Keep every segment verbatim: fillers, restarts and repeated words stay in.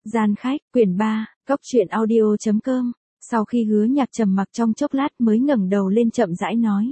Gian khách, quyển ba, Cóc truyện audio chấm com. Sau khi Hứa Nhạc trầm mặc trong chốc lát mới ngẩng đầu lên chậm rãi nói.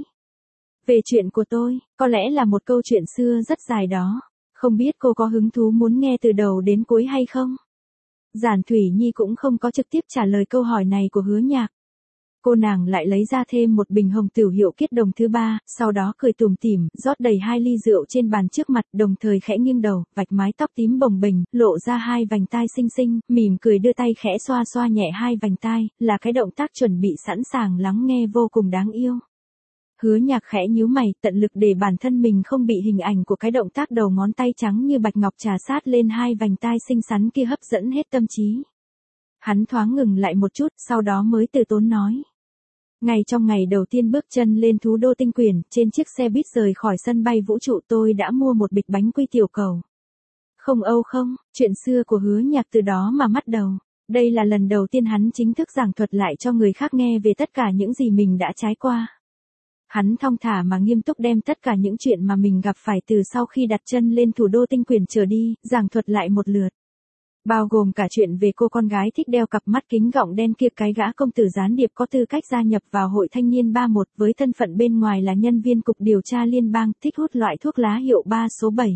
Về chuyện của tôi, có lẽ là một câu chuyện xưa rất dài đó. Không biết cô có hứng thú muốn nghe từ đầu đến cuối hay không? Giản Thủy Nhi cũng không có trực tiếp trả lời câu hỏi này của Hứa Nhạc. Cô nàng lại lấy ra thêm một bình hồng tửu hiệu Kiết Đồng thứ ba, sau đó cười tủm tỉm, rót đầy hai ly rượu trên bàn trước mặt, đồng thời khẽ nghiêng đầu, vạch mái tóc tím bồng bềnh, lộ ra hai vành tai xinh xinh, mỉm cười đưa tay khẽ xoa xoa nhẹ hai vành tai, là cái động tác chuẩn bị sẵn sàng lắng nghe vô cùng đáng yêu. Hứa Nhạc khẽ nhíu mày, tận lực để bản thân mình không bị hình ảnh của cái động tác đầu ngón tay trắng như bạch ngọc trà sát lên hai vành tai xinh xắn kia hấp dẫn hết tâm trí. Hắn thoáng ngừng lại một chút, sau đó mới từ tốn nói. Ngay trong ngày đầu tiên bước chân lên Thú Đô Tinh Quyển, trên chiếc xe buýt rời khỏi sân bay vũ trụ tôi đã mua một bịch bánh quy tiểu cầu. Không âu không, chuyện xưa của Hứa Nhạc từ đó mà bắt đầu. Đây là lần đầu tiên hắn chính thức giảng thuật lại cho người khác nghe về tất cả những gì mình đã trải qua. Hắn thong thả mà nghiêm túc đem tất cả những chuyện mà mình gặp phải từ sau khi đặt chân lên Thủ Đô Tinh Quyển trở đi, giảng thuật lại một lượt. Bao gồm cả chuyện về cô con gái thích đeo cặp mắt kính gọng đen kia, cái gã công tử gián điệp có tư cách gia nhập vào hội thanh niên ba một với thân phận bên ngoài là nhân viên cục điều tra liên bang, thích hút loại thuốc lá hiệu ba số bảy.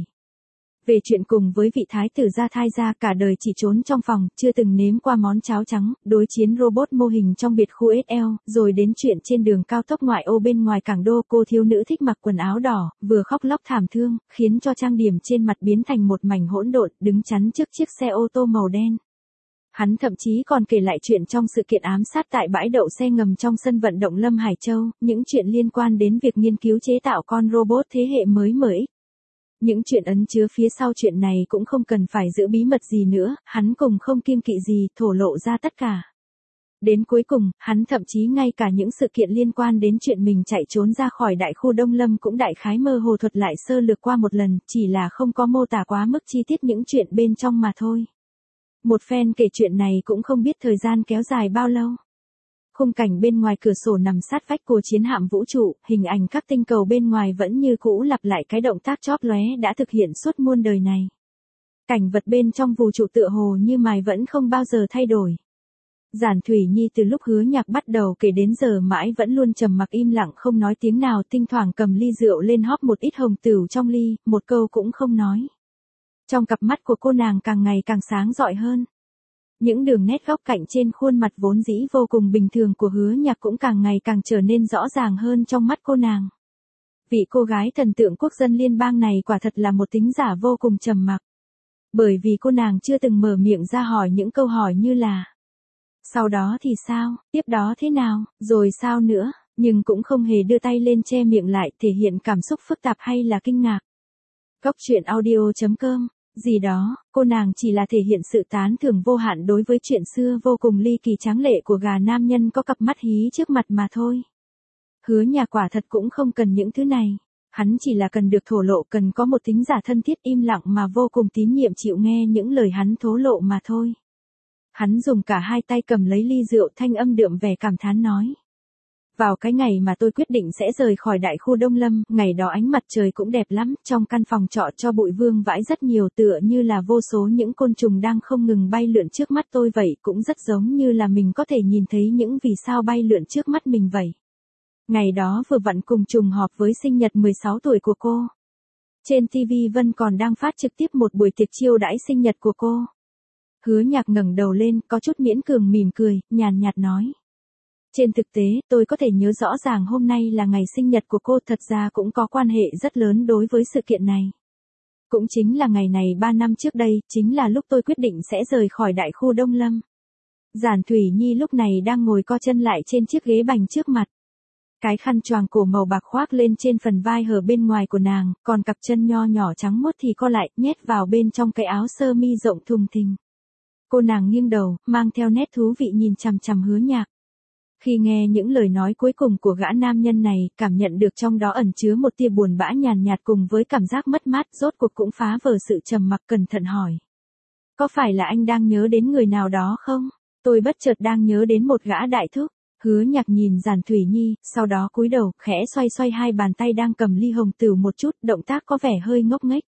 Về chuyện cùng với vị thái tử gia thai gia cả đời chỉ trốn trong phòng, chưa từng nếm qua món cháo trắng, đối chiến robot mô hình trong biệt khu ét lờ, rồi đến chuyện trên đường cao tốc ngoại ô bên ngoài cảng đô, cô thiếu nữ thích mặc quần áo đỏ, vừa khóc lóc thảm thương, khiến cho trang điểm trên mặt biến thành một mảnh hỗn độn, đứng chắn trước chiếc xe ô tô màu đen. Hắn thậm chí còn kể lại chuyện trong sự kiện ám sát tại bãi đậu xe ngầm trong sân vận động Lâm Hải Châu, những chuyện liên quan đến việc nghiên cứu chế tạo con robot thế hệ mới mới. Những chuyện ẩn chứa phía sau chuyện này cũng không cần phải giữ bí mật gì nữa, hắn cùng không kiêng kỵ gì thổ lộ ra tất cả. Đến cuối cùng, hắn thậm chí ngay cả những sự kiện liên quan đến chuyện mình chạy trốn ra khỏi đại khu Đông Lâm cũng đại khái mơ hồ thuật lại sơ lược qua một lần, chỉ là không có mô tả quá mức chi tiết những chuyện bên trong mà thôi. Một phen kể chuyện này cũng không biết thời gian kéo dài bao lâu. Khung cảnh bên ngoài cửa sổ nằm sát vách của chiến hạm vũ trụ, hình ảnh các tinh cầu bên ngoài vẫn như cũ lặp lại cái động tác chóp lóe đã thực hiện suốt muôn đời này. Cảnh vật bên trong vũ trụ tựa hồ như mài vẫn không bao giờ thay đổi. Giản Thủy Nhi từ lúc Hứa Nhạc bắt đầu kể đến giờ mãi vẫn luôn trầm mặc im lặng không nói tiếng nào, thỉnh thoảng cầm ly rượu lên hóp một ít hồng tửu trong ly, một câu cũng không nói. Trong cặp mắt của cô nàng càng ngày càng sáng rọi hơn. Những đường nét góc cạnh trên khuôn mặt vốn dĩ vô cùng bình thường của Hứa Nhạc cũng càng ngày càng trở nên rõ ràng hơn trong mắt cô nàng. Vị cô gái thần tượng quốc dân liên bang này quả thật là một thính giả vô cùng trầm mặc. Bởi vì cô nàng chưa từng mở miệng ra hỏi những câu hỏi như là sau đó thì sao, tiếp đó thế nào, rồi sao nữa, nhưng cũng không hề đưa tay lên che miệng lại thể hiện cảm xúc phức tạp hay là kinh ngạc. Cóc truyện audio chấm com. Gì đó, cô nàng chỉ là thể hiện sự tán thưởng vô hạn đối với chuyện xưa vô cùng ly kỳ tráng lệ của gà nam nhân có cặp mắt hí trước mặt mà thôi. Hứa Nhạc quả thật cũng không cần những thứ này. Hắn chỉ là cần được thổ lộ, cần có một thính giả thân thiết im lặng mà vô cùng tín nhiệm chịu nghe những lời hắn thổ lộ mà thôi. Hắn dùng cả hai tay cầm lấy ly rượu, thanh âm đượm vẻ cảm thán nói. Vào cái ngày mà tôi quyết định sẽ rời khỏi đại khu Đông Lâm, ngày đó ánh mặt trời cũng đẹp lắm, trong căn phòng trọ cho bụi vương vãi rất nhiều, tựa như là vô số những côn trùng đang không ngừng bay lượn trước mắt tôi vậy, cũng rất giống như là mình có thể nhìn thấy những vì sao bay lượn trước mắt mình vậy. Ngày đó vừa vặn cùng trùng họp với sinh nhật mười sáu tuổi của cô. Trên ti vi Vân còn đang phát trực tiếp một buổi tiệc chiêu đãi sinh nhật của cô. Hứa Nhạc ngẩng đầu lên, có chút miễn cường mỉm cười, nhàn nhạt nói. Trên thực tế, tôi có thể nhớ rõ ràng hôm nay là ngày sinh nhật của cô, thật ra cũng có quan hệ rất lớn đối với sự kiện này. Cũng chính là ngày này ba năm trước đây, chính là lúc tôi quyết định sẽ rời khỏi đại khu Đông Lâm. Giản Thủy Nhi lúc này đang ngồi co chân lại trên chiếc ghế bành trước mặt. Cái khăn choàng cổ màu bạc khoác lên trên phần vai hở bên ngoài của nàng, còn cặp chân nho nhỏ trắng muốt thì co lại, nhét vào bên trong cái áo sơ mi rộng thùng thình. Cô nàng nghiêng đầu, mang theo nét thú vị nhìn chằm chằm Hứa Nhạc. Khi nghe những lời nói cuối cùng của gã nam nhân này, cảm nhận được trong đó ẩn chứa một tia buồn bã nhàn nhạt cùng với cảm giác mất mát, rốt cuộc cũng phá vỡ sự trầm mặc, cẩn thận hỏi. Có phải là anh đang nhớ đến người nào đó không? Tôi bất chợt đang nhớ đến một gã đại thúc. Hứa Nhạc nhìn Giản Thủy Nhi, sau đó cúi đầu, khẽ xoay xoay hai bàn tay đang cầm ly hồng tửu một chút, động tác có vẻ hơi ngốc nghếch.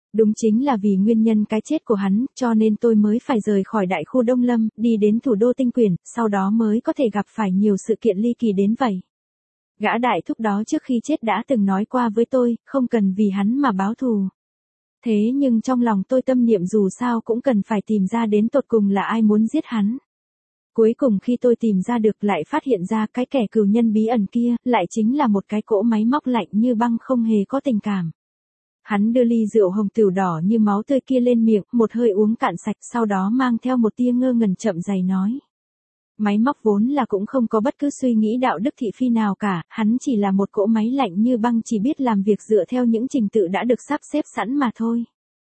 Đúng chính là vì nguyên nhân cái chết của hắn, cho nên tôi mới phải rời khỏi đại khu Đông Lâm, đi đến thủ đô Tinh Quyển, sau đó mới có thể gặp phải nhiều sự kiện ly kỳ đến vậy. Gã đại thúc đó trước khi chết đã từng nói qua với tôi, không cần vì hắn mà báo thù. Thế nhưng trong lòng tôi tâm niệm dù sao cũng cần phải tìm ra đến tột cùng là ai muốn giết hắn. Cuối cùng khi tôi tìm ra được lại phát hiện ra cái kẻ cừu nhân bí ẩn kia, lại chính là một cái cỗ máy móc lạnh như băng không hề có tình cảm. Hắn đưa ly rượu hồng tửu đỏ như máu tươi kia lên miệng, một hơi uống cạn sạch, sau đó mang theo một tia ngơ ngẩn chậm rãi nói. Máy móc vốn là cũng không có bất cứ suy nghĩ đạo đức thị phi nào cả, hắn chỉ là một cỗ máy lạnh như băng chỉ biết làm việc dựa theo những trình tự đã được sắp xếp sẵn mà thôi.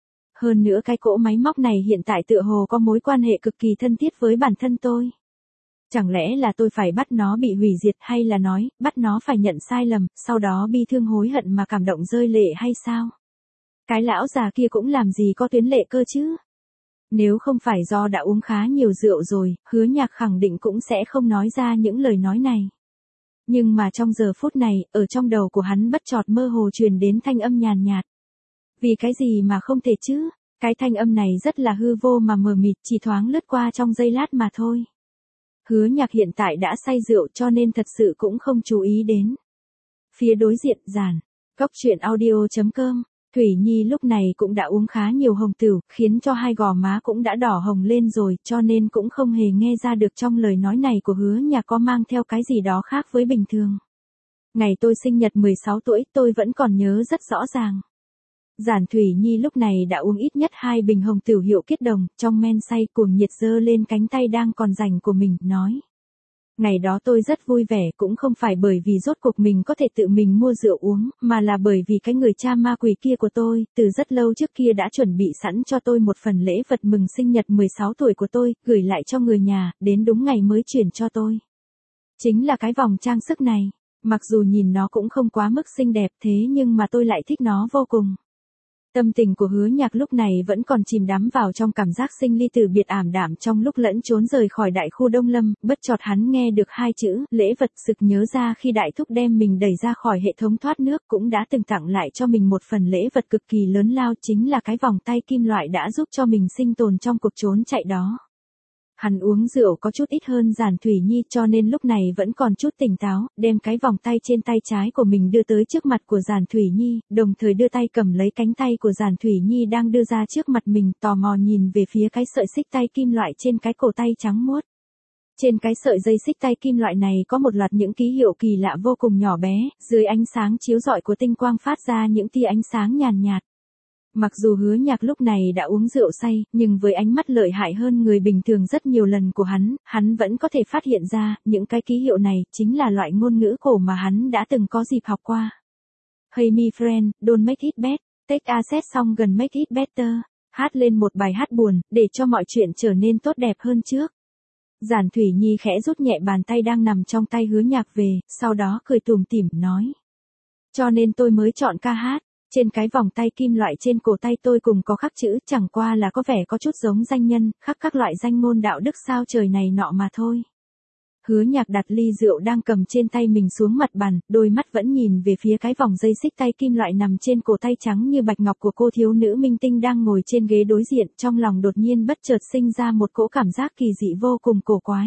Hơn nữa cái cỗ máy móc này hiện tại tựa hồ có mối quan hệ cực kỳ thân thiết với bản thân tôi. Chẳng lẽ là tôi phải bắt nó bị hủy diệt hay là nói, bắt nó phải nhận sai lầm, sau đó bi thương hối hận mà cảm động rơi lệ hay sao? Cái lão già kia cũng làm gì có tuyến lệ cơ chứ? Nếu không phải do đã uống khá nhiều rượu rồi, Hứa Nhạc khẳng định cũng sẽ không nói ra những lời nói này. Nhưng mà trong giờ phút này, ở trong đầu của hắn bất chợt mơ hồ truyền đến thanh âm nhàn nhạt. Vì cái gì mà không thể chứ? Cái thanh âm này rất là hư vô mà mờ mịt, chỉ thoáng lướt qua trong giây lát mà thôi. Hứa Nhạc hiện tại đã say rượu cho nên thật sự cũng không chú ý đến. Phía đối diện giàn, góc truyện audio chấm com. Thủy Nhi lúc này cũng đã uống khá nhiều hồng tửu, khiến cho hai gò má cũng đã đỏ hồng lên rồi, cho nên cũng không hề nghe ra được trong lời nói này của Hứa Nhạc có mang theo cái gì đó khác với bình thường. Ngày tôi sinh nhật mười sáu tuổi, tôi vẫn còn nhớ rất rõ ràng. Giản Thủy Nhi lúc này đã uống ít nhất hai bình hồng tửu hiệu Kết Đồng, trong men say cuồng nhiệt giơ lên cánh tay đang còn rảnh của mình, nói. Ngày đó tôi rất vui vẻ, cũng không phải bởi vì rốt cuộc mình có thể tự mình mua rượu uống, mà là bởi vì cái người cha ma quỷ kia của tôi, từ rất lâu trước kia đã chuẩn bị sẵn cho tôi một phần lễ vật mừng sinh nhật mười sáu tuổi của tôi, gửi lại cho người nhà, đến đúng ngày mới chuyển cho tôi. Chính là cái vòng trang sức này, mặc dù nhìn nó cũng không quá mức xinh đẹp thế nhưng mà tôi lại thích nó vô cùng. Tâm tình của Hứa Nhạc lúc này vẫn còn chìm đắm vào trong cảm giác sinh ly từ biệt ảm đạm trong lúc lẫn trốn rời khỏi đại khu Đông Lâm, bất chợt hắn nghe được hai chữ, lễ vật, sực nhớ ra khi đại thúc đem mình đẩy ra khỏi hệ thống thoát nước cũng đã từng tặng lại cho mình một phần lễ vật cực kỳ lớn lao, chính là cái vòng tay kim loại đã giúp cho mình sinh tồn trong cuộc trốn chạy đó. Hắn uống rượu có chút ít hơn Giản Thủy Nhi cho nên lúc này vẫn còn chút tỉnh táo, đem cái vòng tay trên tay trái của mình đưa tới trước mặt của Giản Thủy Nhi, đồng thời đưa tay cầm lấy cánh tay của Giản Thủy Nhi đang đưa ra trước mặt mình, tò mò nhìn về phía cái sợi xích tay kim loại trên cái cổ tay trắng muốt. Trên cái sợi dây xích tay kim loại này có một loạt những ký hiệu kỳ lạ vô cùng nhỏ bé, dưới ánh sáng chiếu rọi của tinh quang phát ra những tia ánh sáng nhàn nhạt. Mặc dù Hứa Nhạc lúc này đã uống rượu say, nhưng với ánh mắt lợi hại hơn người bình thường rất nhiều lần của hắn, hắn vẫn có thể phát hiện ra, những cái ký hiệu này chính là loại ngôn ngữ cổ mà hắn đã từng có dịp học qua. Hey my friend, don't make it bad, take a set xong gần make it better, hát lên một bài hát buồn, để cho mọi chuyện trở nên tốt đẹp hơn trước. Giản Thủy Nhi khẽ rút nhẹ bàn tay đang nằm trong tay Hứa Nhạc về, sau đó cười tủm tỉm nói. Cho nên tôi mới chọn ca hát. Trên cái vòng tay kim loại trên cổ tay tôi cùng có khắc chữ, chẳng qua là có vẻ có chút giống danh nhân, khắc các loại danh ngôn đạo đức sao trời này nọ mà thôi. Hứa Nhạc đặt ly rượu đang cầm trên tay mình xuống mặt bàn, đôi mắt vẫn nhìn về phía cái vòng dây xích tay kim loại nằm trên cổ tay trắng như bạch ngọc của cô thiếu nữ minh tinh đang ngồi trên ghế đối diện, trong lòng đột nhiên bất chợt sinh ra một cỗ cảm giác kỳ dị vô cùng cổ quái.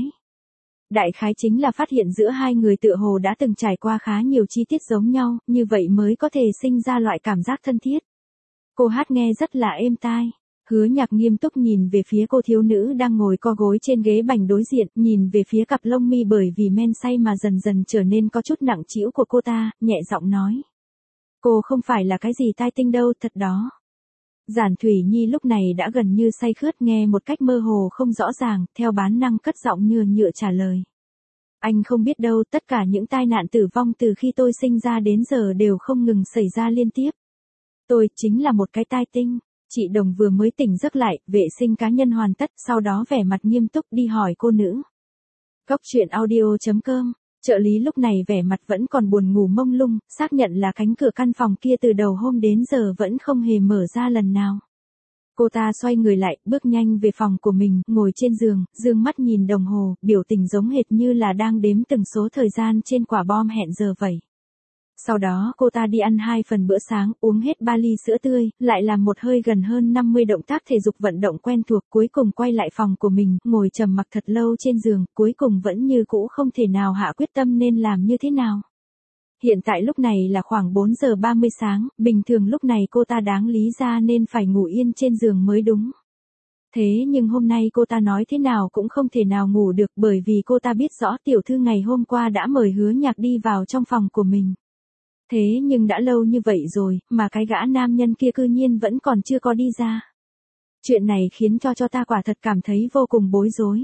Đại khái chính là phát hiện giữa hai người tựa hồ đã từng trải qua khá nhiều chi tiết giống nhau, như vậy mới có thể sinh ra loại cảm giác thân thiết. Cô hát nghe rất là êm tai. Hứa Nhạc nghiêm túc nhìn về phía cô thiếu nữ đang ngồi co gối trên ghế bành đối diện, nhìn về phía cặp lông mi bởi vì men say mà dần dần trở nên có chút nặng trĩu của cô ta, nhẹ giọng nói. Cô không phải là cái gì tai tinh đâu, thật đó. Giản Thủy Nhi lúc này đã gần như say khướt nghe một cách mơ hồ không rõ ràng, theo bản năng cất giọng nhừa nhựa trả lời. Anh không biết đâu, tất cả những tai nạn tử vong từ khi tôi sinh ra đến giờ đều không ngừng xảy ra liên tiếp. Tôi chính là một cái tai tinh. Chị Đồng vừa mới tỉnh giấc lại, vệ sinh cá nhân hoàn tất, sau đó vẻ mặt nghiêm túc đi hỏi cô nữ. Góc truyện audio chấm com. Trợ lý lúc này vẻ mặt vẫn còn buồn ngủ mông lung, xác nhận là cánh cửa căn phòng kia từ đầu hôm đến giờ vẫn không hề mở ra lần nào. Cô ta xoay người lại, bước nhanh về phòng của mình, ngồi trên giường, dương mắt nhìn đồng hồ, biểu tình giống hệt như là đang đếm từng số thời gian trên quả bom hẹn giờ vậy. Sau đó cô ta đi ăn hai phần bữa sáng, uống hết ba ly sữa tươi, lại làm một hơi gần hơn năm mươi động tác thể dục vận động quen thuộc, cuối cùng quay lại phòng của mình, ngồi trầm mặc thật lâu trên giường, cuối cùng vẫn như cũ không thể nào hạ quyết tâm nên làm như thế nào. Hiện tại lúc này là khoảng bốn giờ ba mươi sáng, bình thường lúc này cô ta đáng lý ra nên phải ngủ yên trên giường mới đúng. Thế nhưng hôm nay cô ta nói thế nào cũng không thể nào ngủ được bởi vì cô ta biết rõ tiểu thư ngày hôm qua đã mời Hứa Nhạc đi vào trong phòng của mình. Thế nhưng đã lâu như vậy rồi, mà cái gã nam nhân kia cư nhiên vẫn còn chưa có đi ra. Chuyện này khiến cho cho ta quả thật cảm thấy vô cùng bối rối.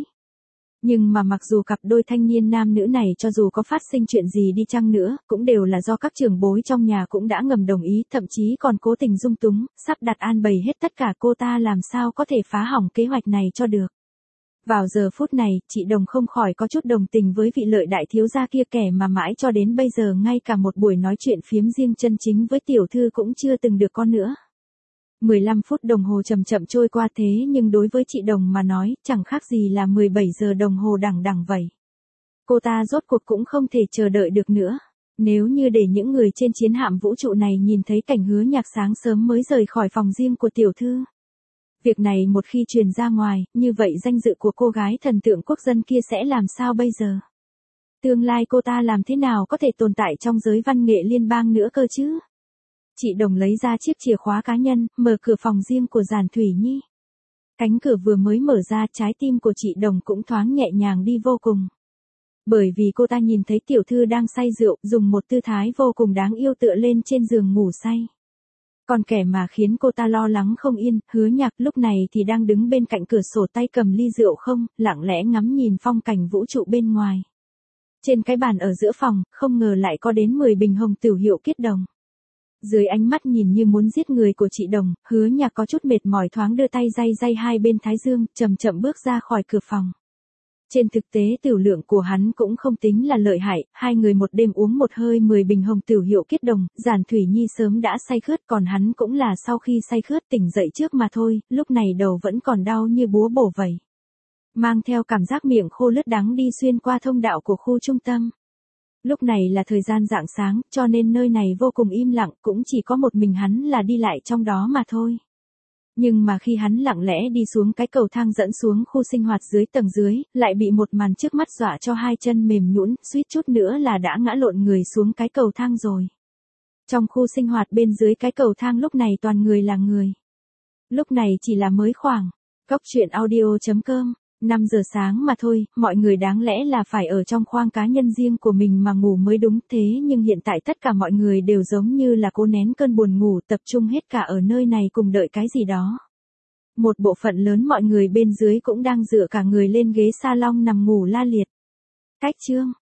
Nhưng mà mặc dù cặp đôi thanh niên nam nữ này cho dù có phát sinh chuyện gì đi chăng nữa, cũng đều là do các trưởng bối trong nhà cũng đã ngầm đồng ý, thậm chí còn cố tình dung túng, sắp đặt an bày hết tất cả, cô ta làm sao có thể phá hỏng kế hoạch này cho được. Vào giờ phút này, chị Đồng không khỏi có chút đồng tình với vị Lợi đại thiếu gia kia, kẻ mà mãi cho đến bây giờ ngay cả một buổi nói chuyện phiếm riêng chân chính với tiểu thư cũng chưa từng được có nữa. mười lăm phút đồng hồ chậm chậm trôi qua, thế nhưng đối với chị Đồng mà nói, chẳng khác gì là mười bảy giờ đồng hồ đằng đằng vậy. Cô ta rốt cuộc cũng không thể chờ đợi được nữa. Nếu như để những người trên chiến hạm vũ trụ này nhìn thấy cảnh Hứa Nhạc sáng sớm mới rời khỏi phòng riêng của tiểu thư. Việc này một khi truyền ra ngoài, như vậy danh dự của cô gái thần tượng quốc dân kia sẽ làm sao bây giờ? Tương lai cô ta làm thế nào có thể tồn tại trong giới văn nghệ liên bang nữa cơ chứ? Chị Đồng lấy ra chiếc chìa khóa cá nhân, mở cửa phòng riêng của Giản Thủy Nhi. Cánh cửa vừa mới mở ra, trái tim của chị Đồng cũng thoáng nhẹ nhàng đi vô cùng. Bởi vì cô ta nhìn thấy tiểu thư đang say rượu, dùng một tư thái vô cùng đáng yêu tựa lên trên giường ngủ say. Còn kẻ mà khiến cô ta lo lắng không yên, Hứa Nhạc lúc này thì đang đứng bên cạnh cửa sổ, tay cầm ly rượu không, lặng lẽ ngắm nhìn phong cảnh vũ trụ bên ngoài. Trên cái bàn ở giữa phòng, không ngờ lại có đến mười bình hồng tửu hiệu Kết Đồng. Dưới ánh mắt nhìn như muốn giết người của chị Đồng, Hứa Nhạc có chút mệt mỏi thoáng đưa tay day day hai bên thái dương, chậm chậm bước ra khỏi cửa phòng. Trên thực tế tửu lượng của hắn cũng không tính là lợi hại, hai người một đêm uống một hơi mười bình hồng tửu hiệu Kết Đồng, Giản Thủy Nhi sớm đã say khướt, còn hắn cũng là sau khi say khướt tỉnh dậy trước mà thôi, lúc này đầu vẫn còn đau như búa bổ vậy. Mang theo cảm giác miệng khô lướt đắng đi xuyên qua thông đạo của khu trung tâm. Lúc này là thời gian rạng sáng, cho nên nơi này vô cùng im lặng, cũng chỉ có một mình hắn là đi lại trong đó mà thôi. Nhưng mà khi hắn lặng lẽ đi xuống cái cầu thang dẫn xuống khu sinh hoạt dưới tầng dưới, lại bị một màn trước mắt dọa cho hai chân mềm nhũn, suýt chút nữa là đã ngã lộn người xuống cái cầu thang rồi. Trong khu sinh hoạt bên dưới cái cầu thang lúc này toàn người là người. Lúc này chỉ là mới khoảng, Cốc Truyện Audio chấm com, năm giờ sáng mà thôi, mọi người đáng lẽ là phải ở trong khoang cá nhân riêng của mình mà ngủ mới đúng, thế nhưng hiện tại tất cả mọi người đều giống như là cố nén cơn buồn ngủ, tập trung hết cả ở nơi này cùng đợi cái gì đó. Một bộ phận lớn mọi người bên dưới cũng đang dựa cả người lên ghế salon nằm ngủ la liệt. Cách chương